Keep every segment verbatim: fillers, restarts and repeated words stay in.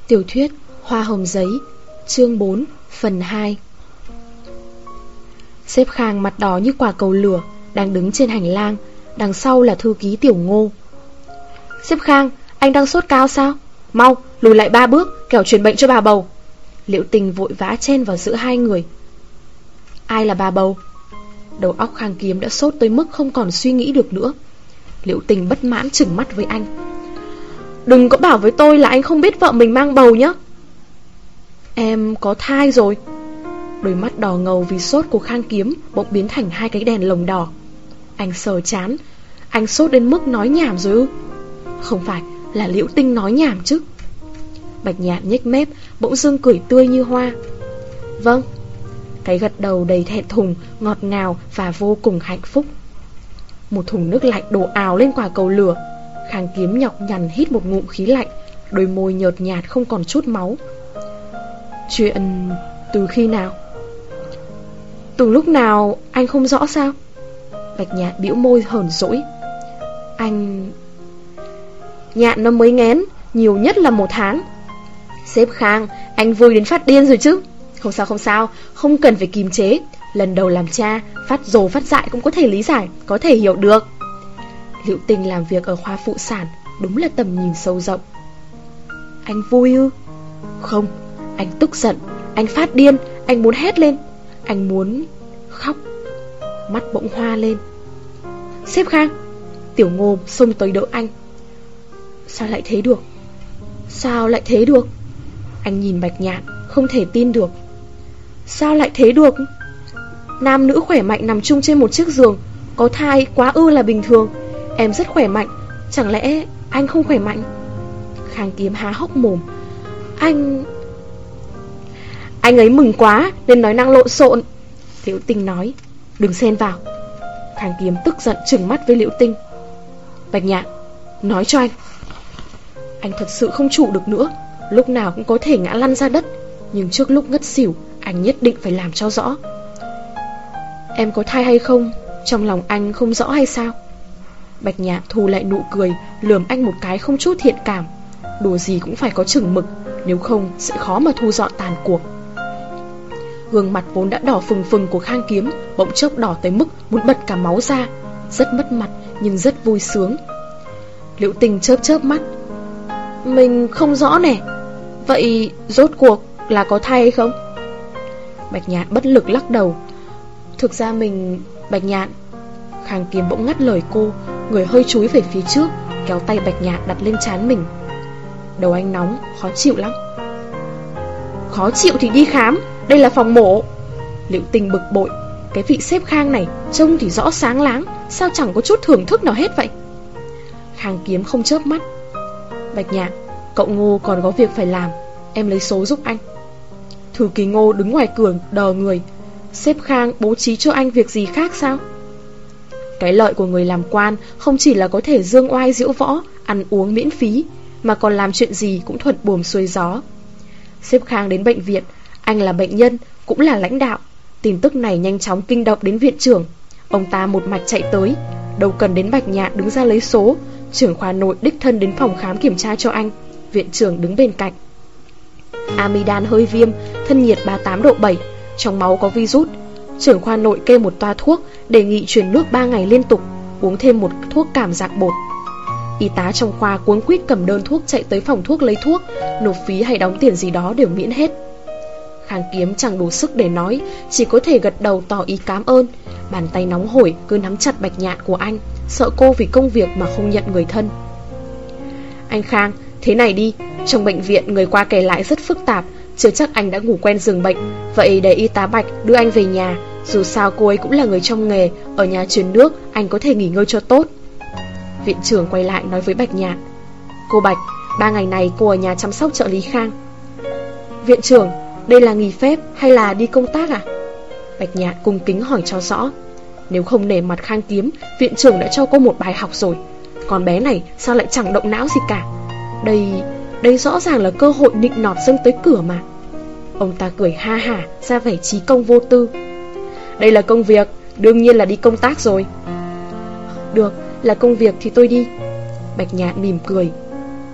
Tiểu thuyết Hoa hồng giấy, chương bốn, phần hai. Sếp Khang mặt đỏ như quả cầu lửa, đang đứng trên hành lang. Đằng sau là thư ký Tiểu Ngô. Sếp Khang, anh đang sốt cao sao? Mau, lùi lại ba bước, kẻo truyền bệnh cho bà bầu. Liễu Tình vội vã chen vào giữa hai người. Ai là bà bầu? Đầu óc Khang Kiếm đã sốt tới mức không còn suy nghĩ được nữa. Liễu Tình bất mãn trừng mắt với anh. Đừng có bảo với tôi là anh không biết vợ mình mang bầu nhé. Em có thai rồi. Đôi mắt đỏ ngầu vì sốt của Khang Kiếm bỗng biến thành hai cái đèn lồng đỏ. Anh sờ chán. Anh sốt đến mức nói nhảm rồi ư? Không phải, là Liễu Tinh nói nhảm chứ. Bạch Nhạn nhếch mép, bỗng dưng cười tươi như hoa. Vâng. Cái gật đầu đầy thẹn thùng, ngọt ngào và vô cùng hạnh phúc. Một thùng nước lạnh đổ ào lên quả cầu lửa. Khang Kiếm nhọc nhằn hít một ngụm khí lạnh, đôi môi nhợt nhạt không còn chút máu. Chuyện từ khi nào? Từ lúc nào anh không rõ sao? Bạch Nhạn bĩu môi hờn dỗi. Anh... Nhạn nó mới nghén, nhiều nhất là một tháng. Sếp Khang, anh vui đến phát điên rồi chứ? Không sao không sao, không cần phải kìm chế. Lần đầu làm cha, phát dồ phát dại cũng có thể lý giải, có thể hiểu được. Liễu Tình làm việc ở khoa phụ sản, đúng là tầm nhìn sâu rộng. Anh vui ư? Không, anh tức giận, anh phát điên, anh muốn hét lên, anh muốn khóc. Mắt bỗng hoa lên. Sếp Khang! Tiểu Ngô xông tới đỡ anh. Sao lại thế được? Sao lại thế được? Anh nhìn Bạch Nhạn, không thể tin được. Sao lại thế được? Nam nữ khỏe mạnh nằm chung trên một chiếc giường, có thai quá ư là bình thường. Em rất khỏe mạnh, chẳng lẽ anh không khỏe mạnh? Khang Kiếm há hốc mồm. Anh... Anh ấy mừng quá nên nói năng lộn xộn. Liễu Tinh nói. Đừng xen vào. Khang Kiếm tức giận trừng mắt với Liễu Tinh. Bạch Nhạn, nói cho anh. Anh thật sự không trụ được nữa, lúc nào cũng có thể ngã lăn ra đất. Nhưng trước lúc ngất xỉu, anh nhất định phải làm cho rõ. Em có thai hay không, trong lòng anh không rõ hay sao? Bạch Nhạn thu lại nụ cười, lườm anh một cái không chút thiện cảm. Đùa gì cũng phải có chừng mực, nếu không sẽ khó mà thu dọn tàn cuộc. Gương mặt vốn đã đỏ phừng phừng của Khang Kiếm bỗng chốc đỏ tới mức muốn bật cả máu ra. Rất mất mặt nhưng rất vui sướng. Liễu Tình chớp chớp mắt. Mình không rõ nè. Vậy rốt cuộc là có thai hay không? Bạch Nhạn bất lực lắc đầu. Thực ra mình... Bạch Nhạn... Khang Kiếm bỗng ngắt lời cô, người hơi chúi về phía trước, kéo tay Bạch Nhạn đặt lên trán mình. Đầu anh nóng, khó chịu lắm. Khó chịu thì đi khám, đây là phòng mổ. Liễu Tình bực bội. Cái vị sếp Khang này trông thì rõ sáng láng, sao chẳng có chút thưởng thức nào hết vậy? Khang Kiếm không chớp mắt. Bạch Nhạn, cậu Ngô còn có việc phải làm, em lấy số giúp anh. Thư ký Ngô đứng ngoài cửa đờ người. Sếp Khang bố trí cho anh việc gì khác sao? Cái lợi của người làm quan không chỉ là có thể dương oai diễu võ, ăn uống miễn phí, mà còn làm chuyện gì cũng thuận buồm xuôi gió. Sếp Khang đến bệnh viện, anh là bệnh nhân, cũng là lãnh đạo. Tin tức này nhanh chóng kinh động đến viện trưởng. Ông ta một mạch chạy tới, đâu cần đến Bạch Nhạn đứng ra lấy số. Trưởng khoa nội đích thân đến phòng khám kiểm tra cho anh. Viện trưởng đứng bên cạnh. Amidan hơi viêm, thân nhiệt ba mươi tám độ bảy, trong máu có virus. Trưởng khoa nội kê một toa thuốc, đề nghị truyền nước ba ngày liên tục, uống thêm một thuốc cảm giác bột. Y tá trong khoa cuống quýt cầm đơn thuốc chạy tới phòng thuốc lấy thuốc, nộp phí hay đóng tiền gì đó đều miễn hết. Khang Kiếm chẳng đủ sức để nói, chỉ có thể gật đầu tỏ ý cảm ơn. Bàn tay nóng hổi cứ nắm chặt Bạch Nhạn của anh, sợ cô vì công việc mà không nhận người thân. Anh Khang, thế này đi, trong bệnh viện người qua kể lại rất phức tạp, chưa chắc anh đã ngủ quen giường bệnh. Vậy để y tá Bạch đưa anh về nhà. Dù sao cô ấy cũng là người trong nghề, ở nhà truyền nước anh có thể nghỉ ngơi cho tốt. Viện trưởng quay lại nói với Bạch Nhạn. Cô Bạch, ba ngày này cô ở nhà chăm sóc trợ lý Khang. Viện trưởng, đây là nghỉ phép hay là đi công tác à? Bạch Nhạn cung kính hỏi cho rõ. Nếu không nể mặt Khang Kiếm, viện trưởng đã cho cô một bài học rồi. Con bé này sao lại chẳng động não gì cả? Đây, đây rõ ràng là cơ hội nịnh nọt dâng tới cửa mà. Ông ta cười ha hả, ra vẻ trí công vô tư. Đây là công việc, đương nhiên là đi công tác rồi. Được, là công việc thì tôi đi. Bạch Nhạn mỉm cười.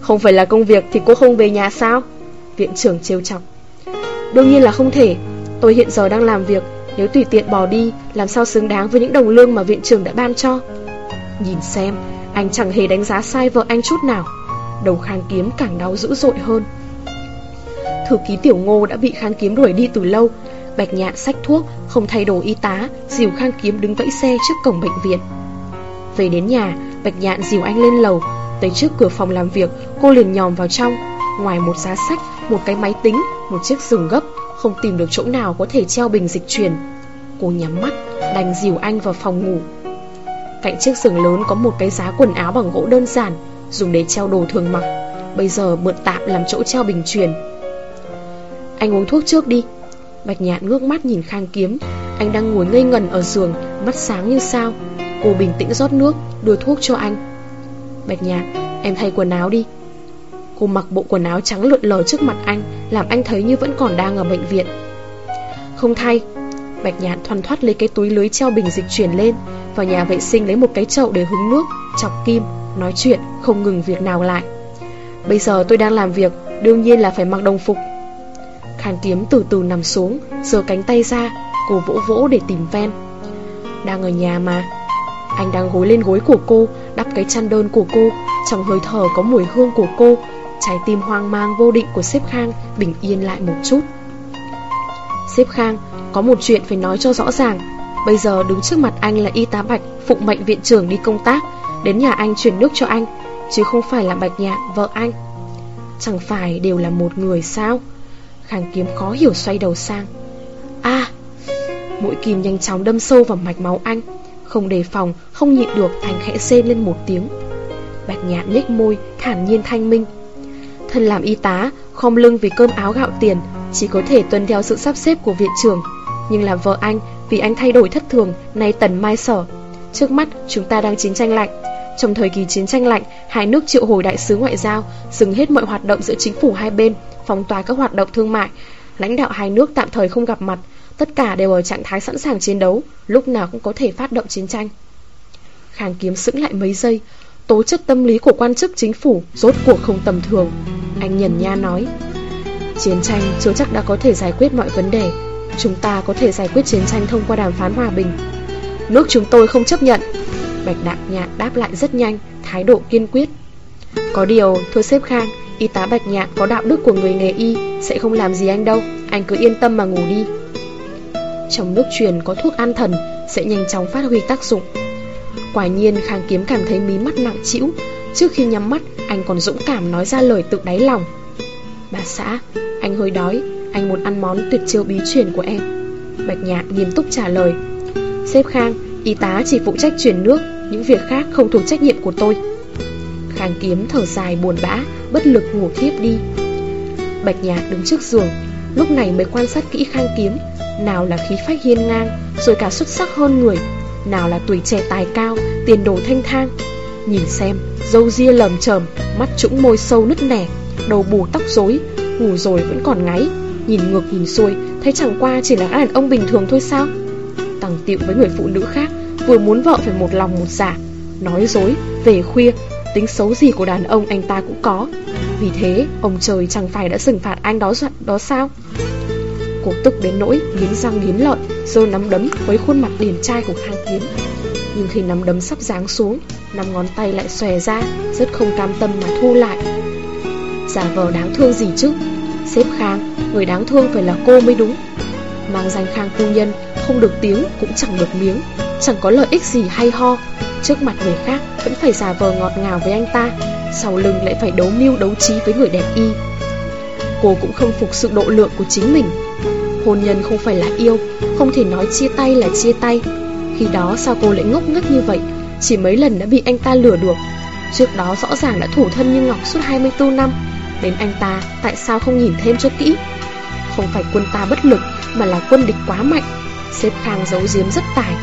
Không phải là công việc thì cô không về nhà sao? Viện trưởng trêu chọc. Đương nhiên là không thể. Tôi hiện giờ đang làm việc, nếu tùy tiện bỏ đi, làm sao xứng đáng với những đồng lương mà viện trưởng đã ban cho. Nhìn xem, anh chẳng hề đánh giá sai vợ anh chút nào. Đầu Khang Kiếm càng đau dữ dội hơn. Thư ký Tiểu Ngô đã bị Khang Kiếm đuổi đi từ lâu. Bạch Nhạn xách thuốc, không thay đồ y tá, dìu Khang Kiếm đứng vẫy xe trước cổng bệnh viện. Về đến nhà, Bạch Nhạn dìu anh lên lầu. Tới trước cửa phòng làm việc, cô liền nhòm vào trong. Ngoài một giá sách, một cái máy tính, một chiếc giường gấp, không tìm được chỗ nào có thể treo bình dịch truyền. Cô nhắm mắt, đành dìu anh vào phòng ngủ. Cạnh chiếc giường lớn có một cái giá quần áo bằng gỗ đơn giản, dùng để treo đồ thường mặc, bây giờ mượn tạm làm chỗ treo bình truyền. Anh uống thuốc trước đi. Bạch Nhạn ngước mắt nhìn Khang Kiếm. Anh đang ngồi ngây ngẩn ở giường, mắt sáng như sao. Cô bình tĩnh rót nước, đưa thuốc cho anh. Bạch Nhạn, em thay quần áo đi. Cô mặc bộ quần áo trắng lượn lờ trước mặt anh, làm anh thấy như vẫn còn đang ở bệnh viện. Không thay. Bạch Nhạn thoăn thoắt lấy cái túi lưới treo bình dịch chuyển lên, vào nhà vệ sinh lấy một cái chậu để hứng nước, chọc kim, nói chuyện, không ngừng việc nào lại. Bây giờ tôi đang làm việc, đương nhiên là phải mặc đồng phục. Khang Kiếm từ từ nằm xuống, giơ cánh tay ra, cô vỗ vỗ để tìm ven. Đang ở nhà mà. Anh đang gối lên gối của cô, đắp cái chăn đơn của cô. Trong hơi thở có mùi hương của cô. Trái tim hoang mang vô định của sếp Khang bình yên lại một chút. Sếp Khang, có một chuyện phải nói cho rõ ràng. Bây giờ đứng trước mặt anh là y tá Bạch, phụng mệnh viện trưởng đi công tác, đến nhà anh chuyển nước cho anh, chứ không phải là Bạch Nhạn, vợ anh. Chẳng phải đều là một người sao? Khang Kiếm khó hiểu xoay đầu sang. À! Mũi kim nhanh chóng đâm sâu vào mạch máu anh. Không đề phòng, không nhịn được, anh khẽ rên lên một tiếng. Bạch Nhạn nhếch môi, thản nhiên thanh minh. Thân làm y tá, khom lưng vì cơm áo gạo tiền, chỉ có thể tuân theo sự sắp xếp của viện trưởng. Nhưng là vợ anh, vì anh thay đổi thất thường, nay tần mai sở. Trước mắt chúng ta đang chiến tranh lạnh. Trong thời kỳ chiến tranh lạnh, hai nước triệu hồi đại sứ ngoại giao, dừng hết mọi hoạt động giữa chính phủ hai bên, phong tỏa các hoạt động thương mại. Lãnh đạo hai nước tạm thời không gặp mặt, tất cả đều ở trạng thái sẵn sàng chiến đấu, lúc nào cũng có thể phát động chiến tranh. Khang Kiếm sững lại mấy giây. Tố chất tâm lý của quan chức chính phủ rốt cuộc không tầm thường. Anh nhẩn nha nói, chiến tranh chưa chắc đã có thể giải quyết mọi vấn đề. Chúng ta có thể giải quyết chiến tranh thông qua đàm phán hòa bình. Nước chúng tôi không chấp nhận. Bạch Đạm Nhạn đáp lại rất nhanh, thái độ kiên quyết. Có điều, thưa sếp Khang, y tá Bạch Nhạn có đạo đức của người nghề y, sẽ không làm gì anh đâu. Anh cứ yên tâm mà ngủ đi. Trong nước truyền có thuốc an thần, sẽ nhanh chóng phát huy tác dụng. Quả nhiên Khang Kiếm cảm thấy mí mắt nặng trĩu. Trước khi nhắm mắt, anh còn dũng cảm nói ra lời tự đáy lòng. Bà xã, anh hơi đói, anh muốn ăn món tuyệt chiêu bí truyền của em. Bạch Nhạn nghiêm túc trả lời. Sếp Khang, y tá chỉ phụ trách truyền nước, những việc khác không thuộc trách nhiệm của tôi. Khang Kiếm thở dài buồn bã, bất lực ngủ thiếp đi. Bạch Nhạn đứng trước giường, lúc này mới quan sát kỹ Khang Kiếm. Nào là khí phách hiên ngang, rồi cả xuất sắc hơn người, nào là tuổi trẻ tài cao, tiền đồ thanh thang. Nhìn xem, râu ria lởm chởm, mắt trũng môi sâu nứt nẻ, đầu bù tóc rối, ngủ rồi vẫn còn ngáy. Nhìn ngược nhìn xuôi, thấy chẳng qua chỉ là đàn ông bình thường thôi sao? Tằng tiệu với người phụ nữ khác, vừa muốn vợ phải một lòng một dạ, nói dối, về khuya, tính xấu gì của đàn ông anh ta cũng có. Vì thế, ông trời chẳng phải đã trừng phạt anh đó đó sao? Cô tức đến nỗi nghiến răng nghiến lợi, giơ nắm đấm với khuôn mặt điển trai của Khang Kiếm. Nhưng khi nắm đấm sắp giáng xuống, năm ngón tay lại xòe ra, rất không cam tâm mà thu lại. Giả vờ đáng thương gì chứ? Sếp Khang, người đáng thương phải là cô mới đúng. Mang danh Khang phu nhân, không được tiếng cũng chẳng được miếng, chẳng có lợi ích gì hay ho. Trước mặt người khác vẫn phải giả vờ ngọt ngào với anh ta, sau lưng lại phải đấu mưu đấu trí với người đẹp y. Cô cũng không phục sự độ lượng của chính mình. Hôn nhân không phải là yêu, không thể nói chia tay là chia tay. Khi đó sao cô lại ngốc nghếch như vậy? Chỉ mấy lần đã bị anh ta lừa được. Trước đó rõ ràng đã thủ thân như ngọc suốt hai mươi tư năm. Đến anh ta, tại sao không nhìn thêm cho kỹ? Không phải quân ta bất lực, mà là quân địch quá mạnh. Sếp Khang giấu giếm rất tài.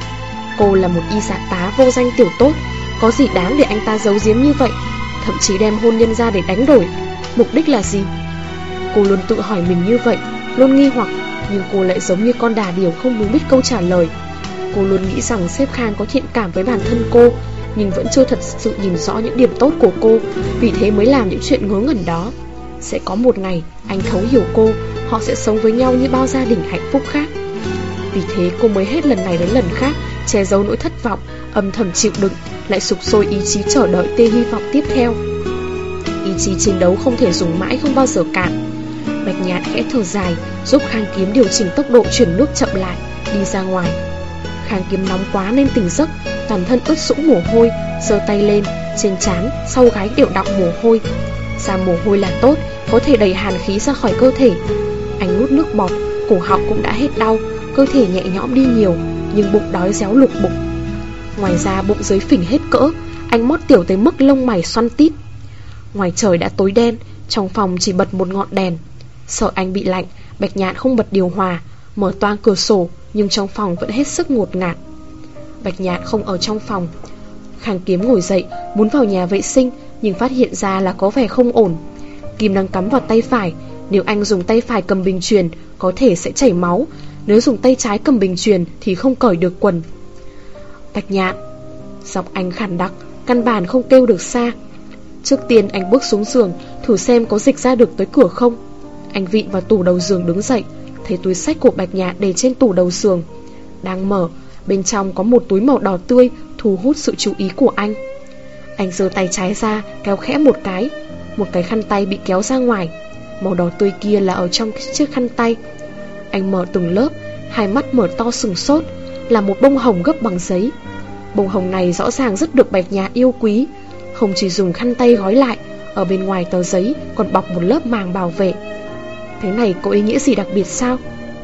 Cô là một y dạ tá vô danh tiểu tốt, có gì đáng để anh ta giấu giếm như vậy? Thậm chí đem hôn nhân ra để đánh đổi. Mục đích là gì? Cô luôn tự hỏi mình như vậy, luôn nghi hoặc, nhưng cô lại giống như con đà điểu không muốn biết câu trả lời. Cô luôn nghĩ rằng sếp Khang có thiện cảm với bản thân cô, nhưng vẫn chưa thật sự nhìn rõ những điểm tốt của cô, vì thế mới làm những chuyện ngớ ngẩn đó. Sẽ có một ngày anh thấu hiểu cô, họ sẽ sống với nhau như bao gia đình hạnh phúc khác. Vì thế cô mới hết lần này đến lần khác che giấu nỗi thất vọng, âm thầm chịu đựng, lại sục sôi ý chí chờ đợi tia hy vọng tiếp theo. Ý chí chiến đấu không thể dùng mãi, không bao giờ cạn. Bạch Nhạn khẽ thở dài, giúp Khang Kiếm điều chỉnh tốc độ chuyển nước chậm lại, đi ra ngoài. Khang Kiếm nóng quá nên tỉnh giấc, toàn thân ướt sũng mồ hôi, giơ tay lên, trên trán, sau gáy đều đọng mồ hôi. Ra mồ hôi là tốt, có thể đẩy hàn khí ra khỏi cơ thể. Anh nuốt nước bọt, cổ họng cũng đã hết đau, cơ thể nhẹ nhõm đi nhiều, nhưng bụng đói réo lục bụng. Ngoài ra bụng dưới phình hết cỡ, anh mót tiểu tới mức lông mày xoăn tít. Ngoài trời đã tối đen, trong phòng chỉ bật một ngọn đèn. Sợ anh bị lạnh, Bạch Nhạn không bật điều hòa, mở toang cửa sổ, nhưng trong phòng vẫn hết sức ngột ngạt. Bạch Nhạn không ở trong phòng. Khang Kiếm ngồi dậy, muốn vào nhà vệ sinh, nhưng phát hiện ra là có vẻ không ổn. Kim đang cắm vào tay phải, nếu anh dùng tay phải cầm bình chuyền, có thể sẽ chảy máu. Nếu dùng tay trái cầm bình chuyền thì không cởi được quần. Bạch Nhạn, giọng anh khàn đặc, căn bản không kêu được xa. Trước tiên anh bước xuống giường, thử xem có dịch ra được tới cửa không. Anh vịn vào tủ đầu giường đứng dậy, thấy túi xách của Bạch Nhạn để trên tủ đầu giường. Đang mở, bên trong có một túi màu đỏ tươi, thu hút sự chú ý của anh. Anh giơ tay trái ra, kéo khẽ một cái. Một cái khăn tay bị kéo ra ngoài. Màu đỏ tươi kia là ở trong chiếc khăn tay. Anh mở từng lớp, hai mắt mở to sừng sốt, là một bông hồng gấp bằng giấy. Bông hồng này rõ ràng rất được Bạch Nhạn yêu quý. Không chỉ dùng khăn tay gói lại, ở bên ngoài tờ giấy còn bọc một lớp màng bảo vệ. Cái này có ý nghĩa gì đặc biệt sao?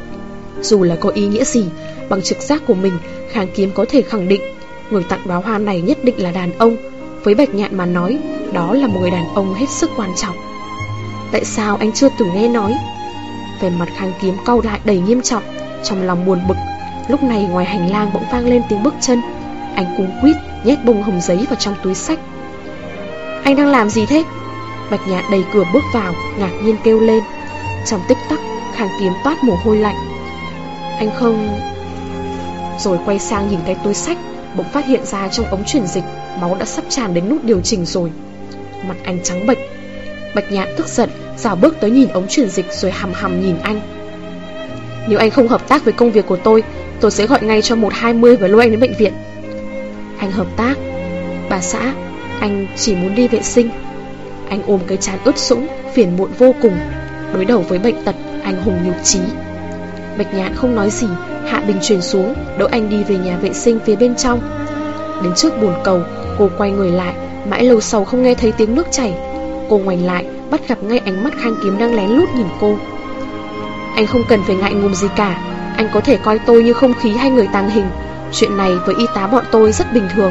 Dù là có ý nghĩa gì, bằng trực giác của mình, Khang Kiếm có thể khẳng định người tặng đóa hoa này nhất định là đàn ông. Với Bạch Nhạn mà nói, đó là một người đàn ông hết sức quan trọng. Tại sao anh chưa từng nghe nói? Về mặt Khang Kiếm cau lại đầy nghiêm trọng, trong lòng buồn bực. Lúc này ngoài hành lang bỗng vang lên tiếng bước chân. Anh cuống quýt nhét bông hồng giấy vào trong túi xách. Anh đang làm gì thế? Bạch Nhạn đẩy cửa bước vào, ngạc nhiên kêu lên. Trong tích tắc, Khang Kiếm toát mồ hôi lạnh. Anh không... Rồi quay sang nhìn cái túi xách, bỗng phát hiện ra trong ống truyền dịch máu đã sắp tràn đến nút điều chỉnh rồi. Mặt anh trắng bệch. Bạch Nhạn tức giận, rảo bước tới nhìn ống truyền dịch rồi hằm hằm nhìn anh. Nếu anh không hợp tác với công việc của tôi, tôi sẽ gọi ngay cho một hai mươi và lôi anh đến bệnh viện. Anh hợp tác? Bà xã, anh chỉ muốn đi vệ sinh. Anh ôm cái trán ướt sũng, phiền muộn vô cùng. Đối đầu với bệnh tật, anh hùng nhục chí. Bạch Nhạn không nói gì, hạ bình chuyền xuống, đỡ anh đi về nhà vệ sinh phía bên trong. Đến trước bồn cầu, cô quay người lại, mãi lâu sau không nghe thấy tiếng nước chảy. Cô ngoảnh lại, bắt gặp ngay ánh mắt Khang Kiếm đang lén lút nhìn cô. Anh không cần phải ngại ngùng gì cả, anh có thể coi tôi như không khí hay người tàng hình. Chuyện này với y tá bọn tôi rất bình thường.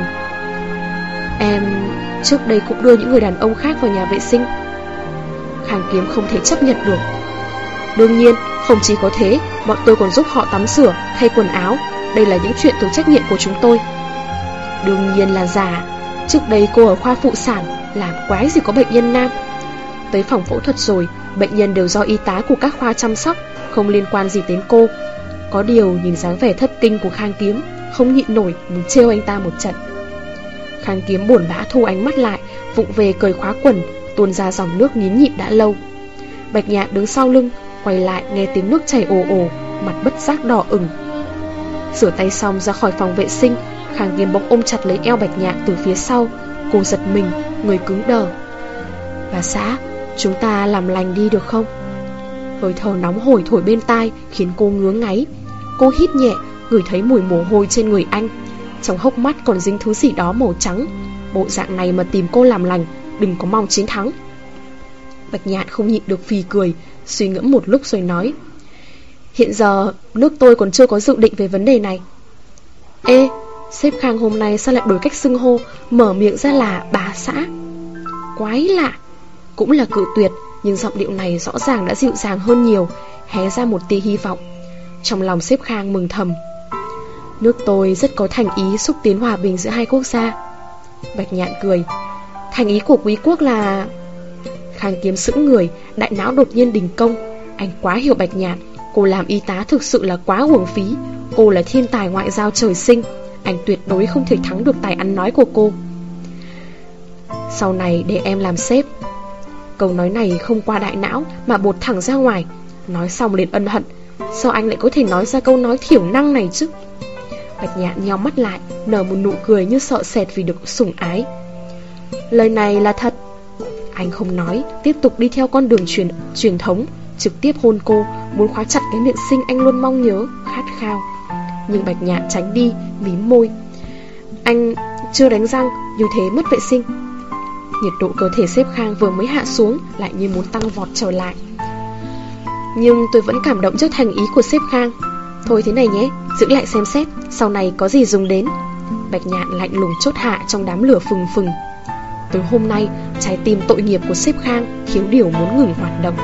Em trước đây cũng đưa những người đàn ông khác vào nhà vệ sinh. Khang Kiếm không thể chấp nhận được. Đương nhiên, không chỉ có thế, bọn tôi còn giúp họ tắm rửa, thay quần áo. Đây là những chuyện thuộc trách nhiệm của chúng tôi. Đương nhiên là giả. Trước đây cô ở khoa phụ sản, làm quái gì có bệnh nhân nam. Tới phòng phẫu thuật rồi, bệnh nhân đều do y tá của các khoa chăm sóc, không liên quan gì đến cô. Có điều nhìn dáng vẻ thất kinh của Khang Kiếm, không nhịn nổi muốn trêu anh ta một trận. Khang Kiếm buồn bã thu ánh mắt lại, vụng về cởi khóa quần, tuôn ra dòng nước nín nhịn đã lâu. Bạch Nhạn đứng sau lưng, quay lại nghe tiếng nước chảy ồ ồ, mặt bất giác đỏ ửng. Rửa tay xong ra khỏi phòng vệ sinh, Khang Kiếm bỗng ôm chặt lấy eo Bạch Nhạn từ phía sau. Cô giật mình, người cứng đờ. Bà xã, chúng ta làm lành đi được không? Hơi thở nóng hổi thổi bên tai khiến cô ngứa ngáy. Cô hít nhẹ, ngửi thấy mùi mồ hôi trên người anh. Trong hốc mắt còn dính thứ gì đó màu trắng. Bộ dạng này mà tìm cô làm lành, đừng có mong chiến thắng. Bạch Nhạn không nhịn được phì cười, suy ngẫm một lúc rồi nói. Hiện giờ nước tôi còn chưa có dự định về vấn đề này. Ê, sếp Khang hôm nay sao lại đổi cách xưng hô, mở miệng ra là bà xã. Quái lạ. Cũng là cự tuyệt, nhưng giọng điệu này rõ ràng đã dịu dàng hơn nhiều, hé ra một tia hy vọng. Trong lòng sếp Khang mừng thầm. Nước tôi rất có thành ý xúc tiến hòa bình giữa hai quốc gia. Bạch Nhạn cười. Thành ý của quý quốc là... Khang Kiếm sững người, đại não đột nhiên đình công. Anh quá hiểu Bạch Nhạn. Cô làm y tá thực sự là quá uổng phí. Cô là thiên tài ngoại giao trời sinh. Anh tuyệt đối không thể thắng được tài ăn nói của cô. Sau này để em làm sếp. Câu nói này không qua đại não mà bột thẳng ra ngoài. Nói xong liền ân hận, sao anh lại có thể nói ra câu nói thiểu năng này chứ? Bạch Nhạn nheo mắt lại, nở một nụ cười như sợ sệt vì được sủng ái. Lời này là thật. Anh không nói, tiếp tục đi theo con đường truyền, truyền thống, trực tiếp hôn cô, muốn khóa chặt cái miệng xinh anh luôn mong nhớ, khát khao. Nhưng Bạch Nhạn tránh đi, mím môi. Anh chưa đánh răng, như thế mất vệ sinh. Nhiệt độ cơ thể sếp Khang vừa mới hạ xuống lại như muốn tăng vọt trở lại. Nhưng tôi vẫn cảm động trước thành ý của sếp Khang. Thôi thế này nhé, giữ lại xem xét, sau này có gì dùng đến. Bạch Nhạn lạnh lùng chốt hạ trong đám lửa phừng phừng. Từ hôm nay, trái tim tội nghiệp của sếp Khang thiếu điều muốn ngừng hoạt động.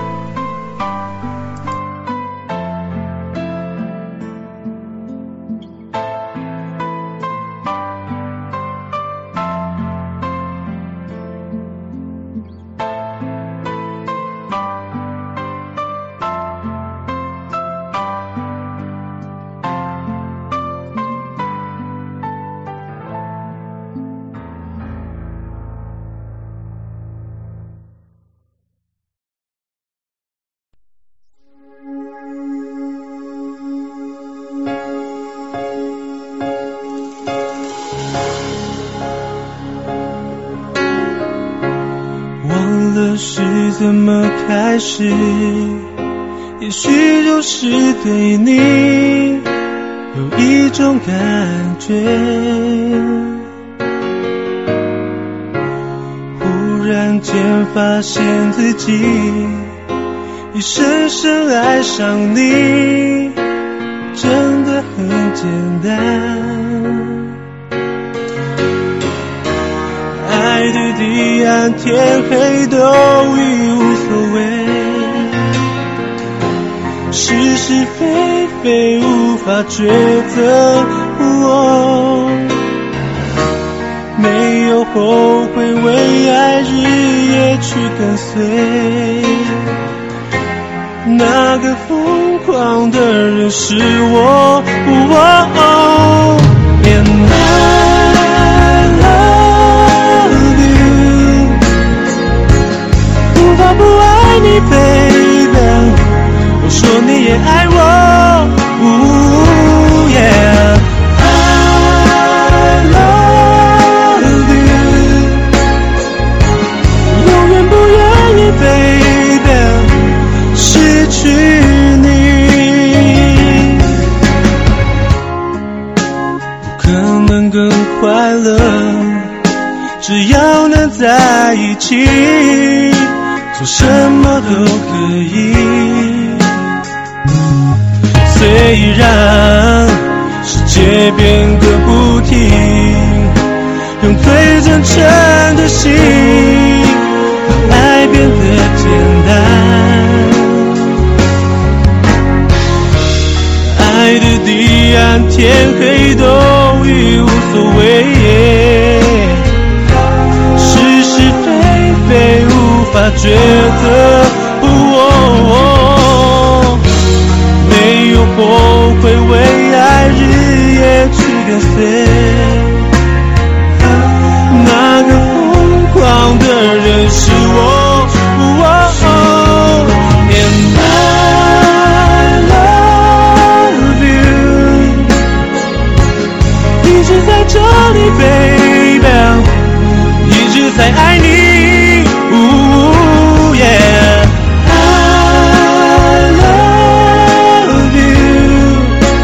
是怎么开始，也许就是对你有一种感觉，忽然间发现自己已深深爱上你，真的很简单。爱的彼岸天黑都已无所谓，是是非非无法抉择，哦，没有后悔，为爱日夜去跟随，那个疯狂的人是我，哦哦 And I love you， 无法不爱你 baby， 我说你也爱我，哦 yeah， I love you， 永远不愿意 baby 失去你，不可能更快乐，只要能在一起，做什么都可以。虽然世界变个不停，用最真诚的心，让爱变得简单。爱的彼岸天黑都已无所谓，是是非非无法抉择，哦，没有后悔，为爱日夜去跟随，那个疯狂的人是我，哦 And I love you， 一直在这里 baby， 一直在爱你，哦 yeah， I love you，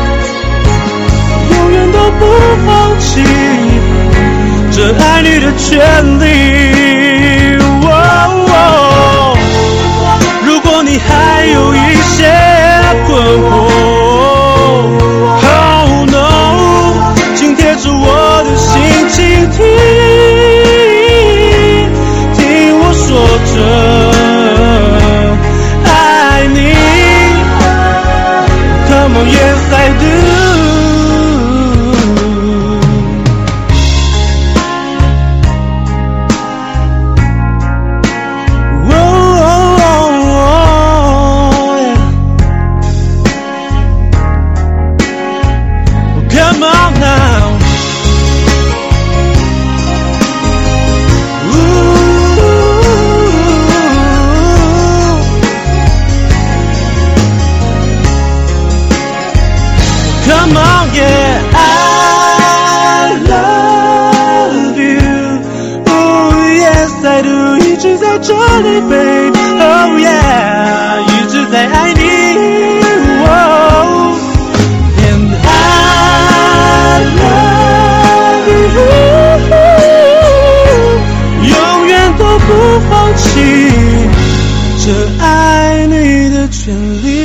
永远都不放弃这爱你的权利，哦哦，如果你还有一些困惑， Oh no， 请贴住我的心，倾听听我说着爱你， Come on yes I do，Come on now， Ooh 这里 babe oh yeah 一直在爱你 oh, and I love you 永远都不放弃这爱你的权利